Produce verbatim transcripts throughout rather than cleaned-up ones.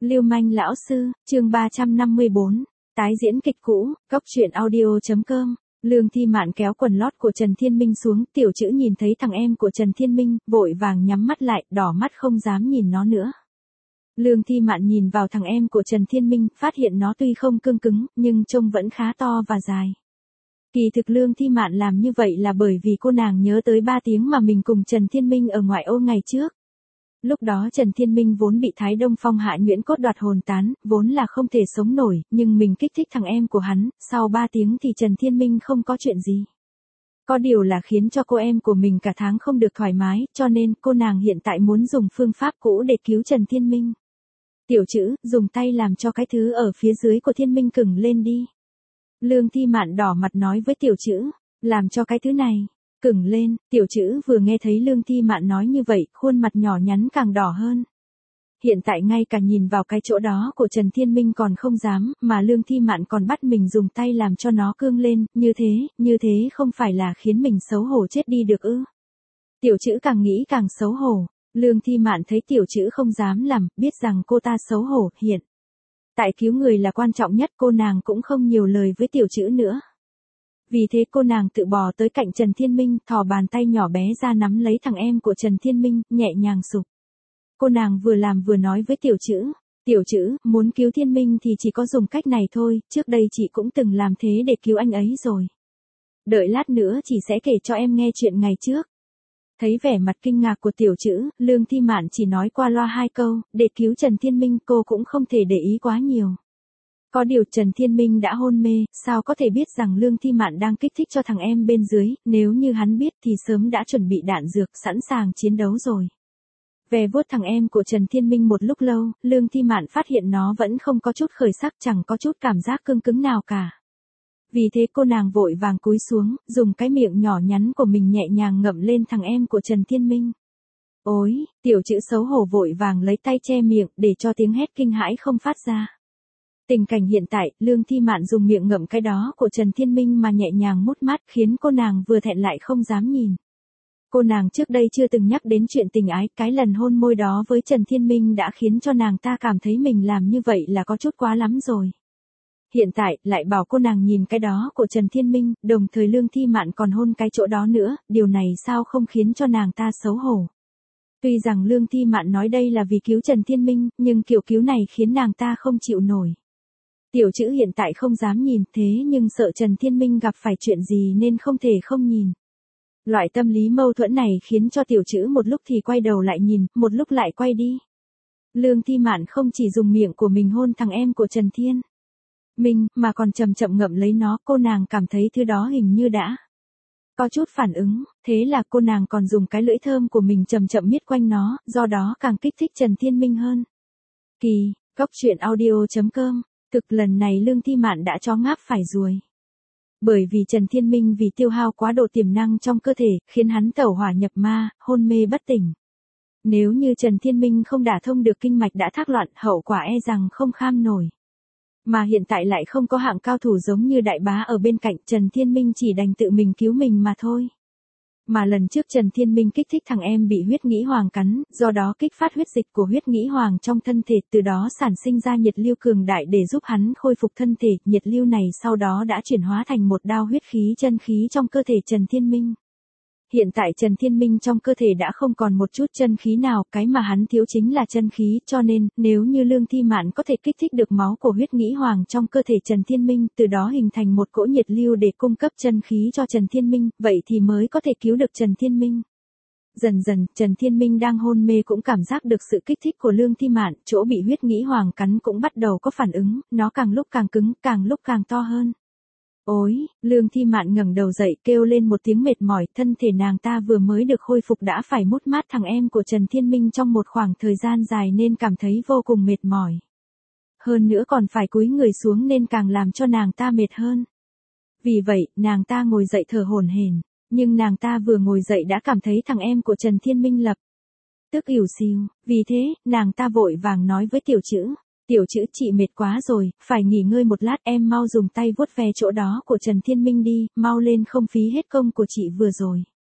Lưu manh lão sư, chương ba trăm năm mươi bốn, tái diễn kịch cũ, cóc truyện audio chấm com. Lương Thi Mạn kéo quần lót của Trần Thiên Minh xuống, Tiểu Trữ nhìn thấy thằng em của Trần Thiên Minh, vội vàng nhắm mắt lại, đỏ mắt không dám nhìn nó nữa. Lương Thi Mạn nhìn vào thằng em của Trần Thiên Minh, phát hiện nó tuy không cương cứng, nhưng trông vẫn khá to và dài. Kỳ thực Lương Thi Mạn làm như vậy là bởi vì cô nàng nhớ tới ba tiếng mà mình cùng Trần Thiên Minh ở ngoại ô ngày trước. Lúc đó Trần Thiên Minh vốn bị Thái Đông Phong hạ nhuyễn cốt đoạt hồn tán, vốn là không thể sống nổi, nhưng mình kích thích thằng em của hắn, sau ba tiếng thì Trần Thiên Minh không có chuyện gì. Có điều là khiến cho cô em của mình cả tháng không được thoải mái, cho nên cô nàng hiện tại muốn dùng phương pháp cũ để cứu Trần Thiên Minh. Tiểu Trữ, dùng tay làm cho cái thứ ở phía dưới của Thiên Minh cứng lên đi. Lương Thi Mạn đỏ mặt nói với Tiểu Trữ, làm cho cái thứ này cứng lên. Tiểu Trữ vừa nghe thấy Lương Thi Mạn nói như vậy, khuôn mặt nhỏ nhắn càng đỏ hơn. Hiện tại ngay cả nhìn vào cái chỗ đó của Trần Thiên Minh còn không dám, mà Lương Thi Mạn còn bắt mình dùng tay làm cho nó cương lên, như thế, như thế không phải là khiến mình xấu hổ chết đi được ư? Tiểu Trữ càng nghĩ càng xấu hổ. Lương Thi Mạn thấy Tiểu Trữ không dám làm, biết rằng cô ta xấu hổ, hiện tại cứu người là quan trọng nhất, cô nàng cũng không nhiều lời với Tiểu Trữ nữa. Vì thế cô nàng tự bò tới cạnh Trần Thiên Minh, thò bàn tay nhỏ bé ra nắm lấy thằng em của Trần Thiên Minh, nhẹ nhàng sụp. Cô nàng vừa làm vừa nói với Tiểu Trữ, Tiểu Trữ, muốn cứu Thiên Minh thì chỉ có dùng cách này thôi, trước đây chị cũng từng làm thế để cứu anh ấy rồi. Đợi lát nữa chị sẽ kể cho em nghe chuyện ngày trước. Thấy vẻ mặt kinh ngạc của Tiểu Trữ, Lương Thi Mạn chỉ nói qua loa hai câu, để cứu Trần Thiên Minh cô cũng không thể để ý quá nhiều. Có điều Trần Thiên Minh đã hôn mê, sao có thể biết rằng Lương Thi Mạn đang kích thích cho thằng em bên dưới, nếu như hắn biết thì sớm đã chuẩn bị đạn dược sẵn sàng chiến đấu rồi. Về vuốt thằng em của Trần Thiên Minh một lúc lâu, Lương Thi Mạn phát hiện nó vẫn không có chút khởi sắc, chẳng có chút cảm giác cương cứng nào cả. Vì thế cô nàng vội vàng cúi xuống, dùng cái miệng nhỏ nhắn của mình nhẹ nhàng ngậm lên thằng em của Trần Thiên Minh. Ôi, Tiểu Trữ xấu hổ vội vàng lấy tay che miệng để cho tiếng hét kinh hãi không phát ra. Tình cảnh hiện tại, Lương Thi Mạn dùng miệng ngậm cái đó của Trần Thiên Minh mà nhẹ nhàng mút mắt, khiến cô nàng vừa thẹn lại không dám nhìn. Cô nàng trước đây chưa từng nhắc đến chuyện tình ái, cái lần hôn môi đó với Trần Thiên Minh đã khiến cho nàng ta cảm thấy mình làm như vậy là có chút quá lắm rồi. Hiện tại, lại bảo cô nàng nhìn cái đó của Trần Thiên Minh, đồng thời Lương Thi Mạn còn hôn cái chỗ đó nữa, điều này sao không khiến cho nàng ta xấu hổ. Tuy rằng Lương Thi Mạn nói đây là vì cứu Trần Thiên Minh, nhưng kiểu cứu này khiến nàng ta không chịu nổi. Tiểu Trữ hiện tại không dám nhìn, thế nhưng sợ Trần Thiên Minh gặp phải chuyện gì nên không thể không nhìn. Loại tâm lý mâu thuẫn này khiến cho Tiểu Trữ một lúc thì quay đầu lại nhìn, một lúc lại quay đi. Lương Thi Mạn không chỉ dùng miệng của mình hôn thằng em của Trần Thiên Minh, mà còn chậm chậm ngậm lấy nó, cô nàng cảm thấy thứ đó hình như đã có chút phản ứng, thế là cô nàng còn dùng cái lưỡi thơm của mình chậm chậm miết quanh nó, do đó càng kích thích Trần Thiên Minh hơn. Kỳ, cóc truyện audio chấm com. Thực lần này Lương Thi Mạn đã chó ngáp phải ruồi. Bởi vì Trần Thiên Minh vì tiêu hao quá độ tiềm năng trong cơ thể, khiến hắn tẩu hỏa nhập ma, hôn mê bất tỉnh. Nếu như Trần Thiên Minh không đả thông được kinh mạch đã thác loạn, hậu quả e rằng không kham nổi. Mà hiện tại lại không có hạng cao thủ giống như đại bá ở bên cạnh, Trần Thiên Minh chỉ đành tự mình cứu mình mà thôi. Mà lần trước Trần Thiên Minh kích thích thằng em bị huyết nghĩ hoàng cắn, do đó kích phát huyết dịch của huyết nghĩ hoàng trong thân thể, từ đó sản sinh ra nhiệt lưu cường đại để giúp hắn khôi phục thân thể, nhiệt lưu này sau đó đã chuyển hóa thành một đao huyết khí chân khí trong cơ thể Trần Thiên Minh. Hiện tại Trần Thiên Minh trong cơ thể đã không còn một chút chân khí nào, cái mà hắn thiếu chính là chân khí, cho nên, nếu như Lương Thi Mạn có thể kích thích được máu của huyết nghĩ hoàng trong cơ thể Trần Thiên Minh, từ đó hình thành một cỗ nhiệt lưu để cung cấp chân khí cho Trần Thiên Minh, vậy thì mới có thể cứu được Trần Thiên Minh. Dần dần, Trần Thiên Minh đang hôn mê cũng cảm giác được sự kích thích của Lương Thi Mạn, chỗ bị huyết nghĩ hoàng cắn cũng bắt đầu có phản ứng, nó càng lúc càng cứng, càng lúc càng to hơn. Ôi, Lương Thi Mạn ngẩng đầu dậy kêu lên một tiếng mệt mỏi, thân thể nàng ta vừa mới được khôi phục đã phải mút mát thằng em của Trần Thiên Minh trong một khoảng thời gian dài nên cảm thấy vô cùng mệt mỏi. Hơn nữa còn phải cúi người xuống nên càng làm cho nàng ta mệt hơn. Vì vậy, nàng ta ngồi dậy thở hổn hển, nhưng nàng ta vừa ngồi dậy đã cảm thấy thằng em của Trần Thiên Minh lập tức ỉu xìu, vì thế, nàng ta vội vàng nói với Tiểu Trữ. Tiểu Trữ, chị mệt quá rồi, phải nghỉ ngơi một lát, em mau dùng tay vuốt ve chỗ đó của Trần Thiên Minh đi, mau lên không phí hết công của chị vừa rồi.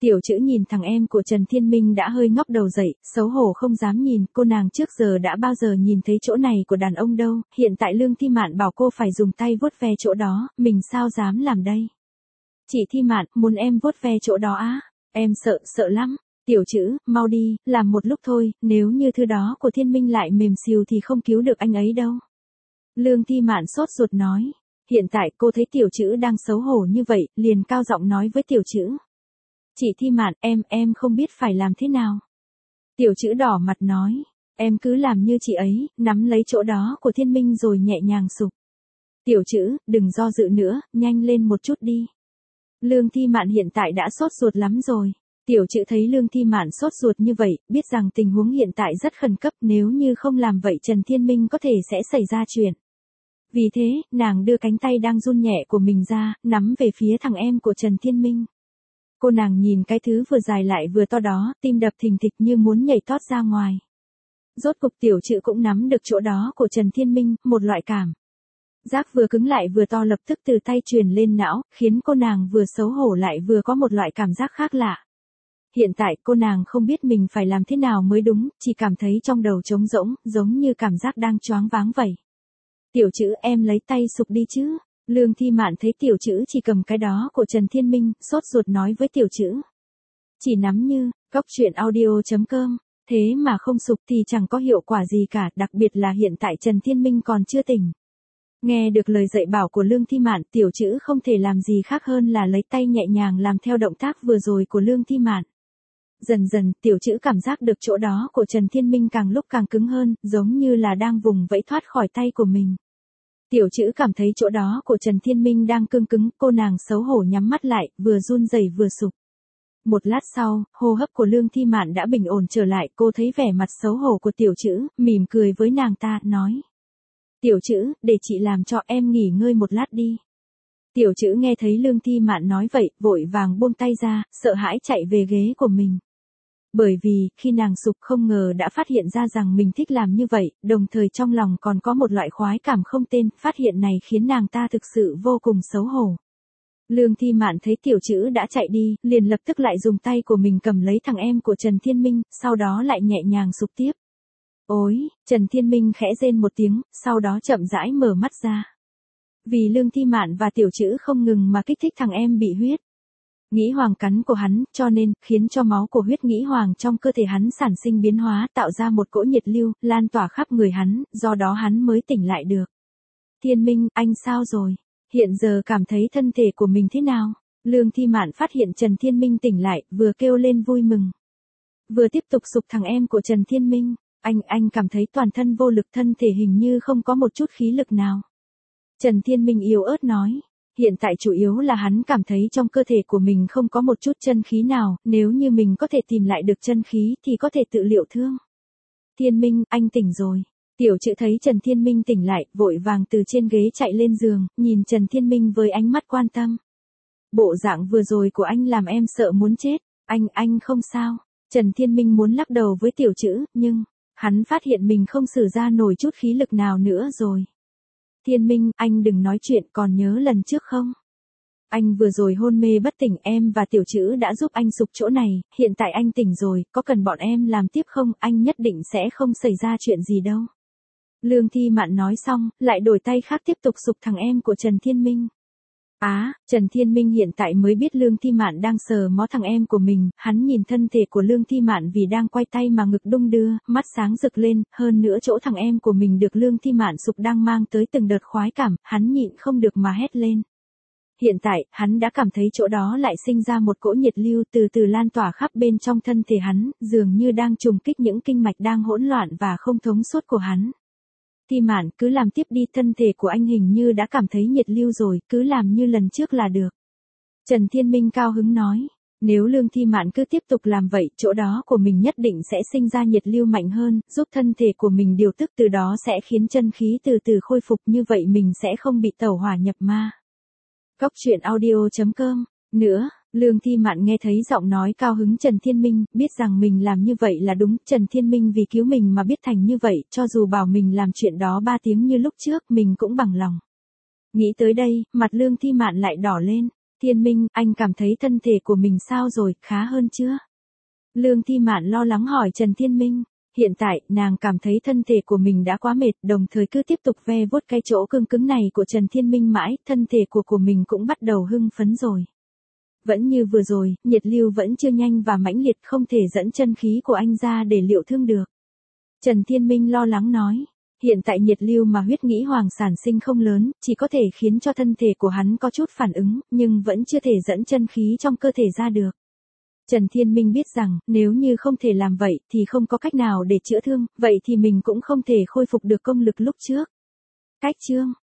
Tiểu Trữ nhìn thằng em của Trần Thiên Minh đã hơi ngóc đầu dậy, xấu hổ không dám nhìn, cô nàng trước giờ đã bao giờ nhìn thấy chỗ này của đàn ông đâu, hiện tại Lương Thi Mạn bảo cô phải dùng tay vuốt ve chỗ đó, mình sao dám làm đây. Chị Thi Mạn, muốn em vuốt ve chỗ đó á, em sợ, sợ lắm. Tiểu Trữ, mau đi, làm một lúc thôi, nếu như thứ đó của Thiên Minh lại mềm xìu thì không cứu được anh ấy đâu. Lương Thi Mạn sốt ruột nói, hiện tại cô thấy Tiểu Trữ đang xấu hổ như vậy, liền cao giọng nói với Tiểu Trữ. Chị Thi Mạn, em, em không biết phải làm thế nào. Tiểu Trữ đỏ mặt nói, em cứ làm như chị ấy, nắm lấy chỗ đó của Thiên Minh rồi nhẹ nhàng sụp. Tiểu Trữ, đừng do dự nữa, nhanh lên một chút đi. Lương Thi Mạn hiện tại đã sốt ruột lắm rồi. Tiểu Trữ thấy Lương Thi Mạn sốt ruột như vậy, biết rằng tình huống hiện tại rất khẩn cấp, nếu như không làm vậy Trần Thiên Minh có thể sẽ xảy ra chuyện. Vì thế, nàng đưa cánh tay đang run nhẹ của mình ra, nắm về phía thằng em của Trần Thiên Minh. Cô nàng nhìn cái thứ vừa dài lại vừa to đó, tim đập thình thịch như muốn nhảy tót ra ngoài. Rốt cục Tiểu Trữ cũng nắm được chỗ đó của Trần Thiên Minh, một loại cảm giác vừa cứng lại vừa to lập tức từ tay truyền lên não, khiến cô nàng vừa xấu hổ lại vừa có một loại cảm giác khác lạ. Hiện tại cô nàng không biết mình phải làm thế nào mới đúng, chỉ cảm thấy trong đầu trống rỗng, giống như cảm giác đang choáng váng vậy. Tiểu Trữ, em lấy tay sụp đi chứ. Lương Thi Mạn thấy Tiểu Trữ chỉ cầm cái đó của Trần Thiên Minh, sốt ruột nói với Tiểu Trữ. Chỉ nắm như, cóc truyện audio chấm com, thế mà không sụp thì chẳng có hiệu quả gì cả, đặc biệt là hiện tại Trần Thiên Minh còn chưa tỉnh. Nghe được lời dạy bảo của Lương Thi Mạn, Tiểu Trữ không thể làm gì khác hơn là lấy tay nhẹ nhàng làm theo động tác vừa rồi của Lương Thi Mạn. Dần dần, Tiểu Trữ cảm giác được chỗ đó của Trần Thiên Minh càng lúc càng cứng hơn, giống như là đang vùng vẫy thoát khỏi tay của mình. Tiểu Trữ cảm thấy chỗ đó của Trần Thiên Minh đang cứng cứng, cô nàng xấu hổ nhắm mắt lại, vừa run rẩy vừa sụp. Một lát sau, hô hấp của Lương Thi Mạn đã bình ổn trở lại, cô thấy vẻ mặt xấu hổ của Tiểu Trữ, mỉm cười với nàng ta, nói. Tiểu Trữ, để chị làm cho em nghỉ ngơi một lát đi. Tiểu Trữ nghe thấy Lương Thi Mạn nói vậy, vội vàng buông tay ra, sợ hãi chạy về ghế của mình. Bởi vì, khi nàng sụp không ngờ đã phát hiện ra rằng mình thích làm như vậy, đồng thời trong lòng còn có một loại khoái cảm không tên, phát hiện này khiến nàng ta thực sự vô cùng xấu hổ. Lương Thi Mạn thấy Tiểu Trữ đã chạy đi, liền lập tức lại dùng tay của mình cầm lấy thằng em của Trần Thiên Minh, sau đó lại nhẹ nhàng sụp tiếp. Ôi, Trần Thiên Minh khẽ rên một tiếng, sau đó chậm rãi mở mắt ra. Vì Lương Thi Mạn và Tiểu Trữ không ngừng mà kích thích thằng em bị huyết nghĩ hoàng cắn của hắn, cho nên, khiến cho máu của huyết nghĩ hoàng trong cơ thể hắn sản sinh biến hóa, tạo ra một cỗ nhiệt lưu, lan tỏa khắp người hắn, do đó hắn mới tỉnh lại được. Thiên Minh, anh sao rồi? Hiện giờ cảm thấy thân thể của mình thế nào? Lương Thi Mạn phát hiện Trần Thiên Minh tỉnh lại, vừa kêu lên vui mừng. Vừa tiếp tục sụp thằng em của Trần Thiên Minh. Anh, anh cảm thấy toàn thân vô lực, thân thể hình như không có một chút khí lực nào. Trần Thiên Minh yếu ớt nói. Hiện tại chủ yếu là hắn cảm thấy trong cơ thể của mình không có một chút chân khí nào, nếu như mình có thể tìm lại được chân khí thì có thể tự liệu thương. Thiên Minh, anh tỉnh rồi. Tiểu Trữ thấy Trần Thiên Minh tỉnh lại, vội vàng từ trên ghế chạy lên giường, nhìn Trần Thiên Minh với ánh mắt quan tâm. Bộ dạng vừa rồi của anh làm em sợ muốn chết, anh, anh không sao. Trần Thiên Minh muốn lắc đầu với Tiểu Trữ, nhưng, hắn phát hiện mình không sử ra nổi chút khí lực nào nữa rồi. Thiên Minh, anh đừng nói chuyện, còn nhớ lần trước không? Anh vừa rồi hôn mê bất tỉnh, em và Tiểu Trữ đã giúp anh sụp chỗ này, hiện tại anh tỉnh rồi, có cần bọn em làm tiếp không? Anh nhất định sẽ không xảy ra chuyện gì đâu. Lương Thi Mạn nói xong, lại đổi tay khác tiếp tục sụp thằng em của Trần Thiên Minh. Á, à, Trần Thiên Minh hiện tại mới biết Lương Thi Mạn đang sờ mó thằng em của mình, hắn nhìn thân thể của Lương Thi Mạn vì đang quay tay mà ngực đung đưa, mắt sáng rực lên, hơn nữa chỗ thằng em của mình được Lương Thi Mạn sụp đang mang tới từng đợt khoái cảm, hắn nhịn không được mà hét lên. Hiện tại, hắn đã cảm thấy chỗ đó lại sinh ra một cỗ nhiệt lưu từ từ lan tỏa khắp bên trong thân thể hắn, dường như đang trùng kích những kinh mạch đang hỗn loạn và không thống suốt của hắn. Thi Mạn, cứ làm tiếp đi, thân thể của anh hình như đã cảm thấy nhiệt lưu rồi, cứ làm như lần trước là được. Trần Thiên Minh cao hứng nói, nếu Lương Thi Mạn cứ tiếp tục làm vậy, chỗ đó của mình nhất định sẽ sinh ra nhiệt lưu mạnh hơn, giúp thân thể của mình điều tức, từ đó sẽ khiến chân khí từ từ khôi phục, như vậy mình sẽ không bị tẩu hỏa nhập ma. Cóc truyện audio chấm com. Nữa, Lương Thi Mạn nghe thấy giọng nói cao hứng Trần Thiên Minh, biết rằng mình làm như vậy là đúng, Trần Thiên Minh vì cứu mình mà biết thành như vậy, cho dù bảo mình làm chuyện đó ba tiếng như lúc trước, mình cũng bằng lòng. Nghĩ tới đây, mặt Lương Thi Mạn lại đỏ lên. Thiên Minh, anh cảm thấy thân thể của mình sao rồi, khá hơn chưa? Lương Thi Mạn lo lắng hỏi Trần Thiên Minh. Hiện tại, nàng cảm thấy thân thể của mình đã quá mệt, đồng thời cứ tiếp tục ve vuốt cái chỗ cương cứng này của Trần Thiên Minh mãi, thân thể của của mình cũng bắt đầu hưng phấn rồi. Vẫn như vừa rồi, nhiệt lưu vẫn chưa nhanh và mãnh liệt, không thể dẫn chân khí của anh ra để liệu thương được. Trần Thiên Minh lo lắng nói. Hiện tại nhiệt lưu mà huyết nghĩ hoàng sản sinh không lớn, chỉ có thể khiến cho thân thể của hắn có chút phản ứng, nhưng vẫn chưa thể dẫn chân khí trong cơ thể ra được. Trần Thiên Minh biết rằng, nếu như không thể làm vậy, thì không có cách nào để chữa thương, vậy thì mình cũng không thể khôi phục được công lực lúc trước. Cách chương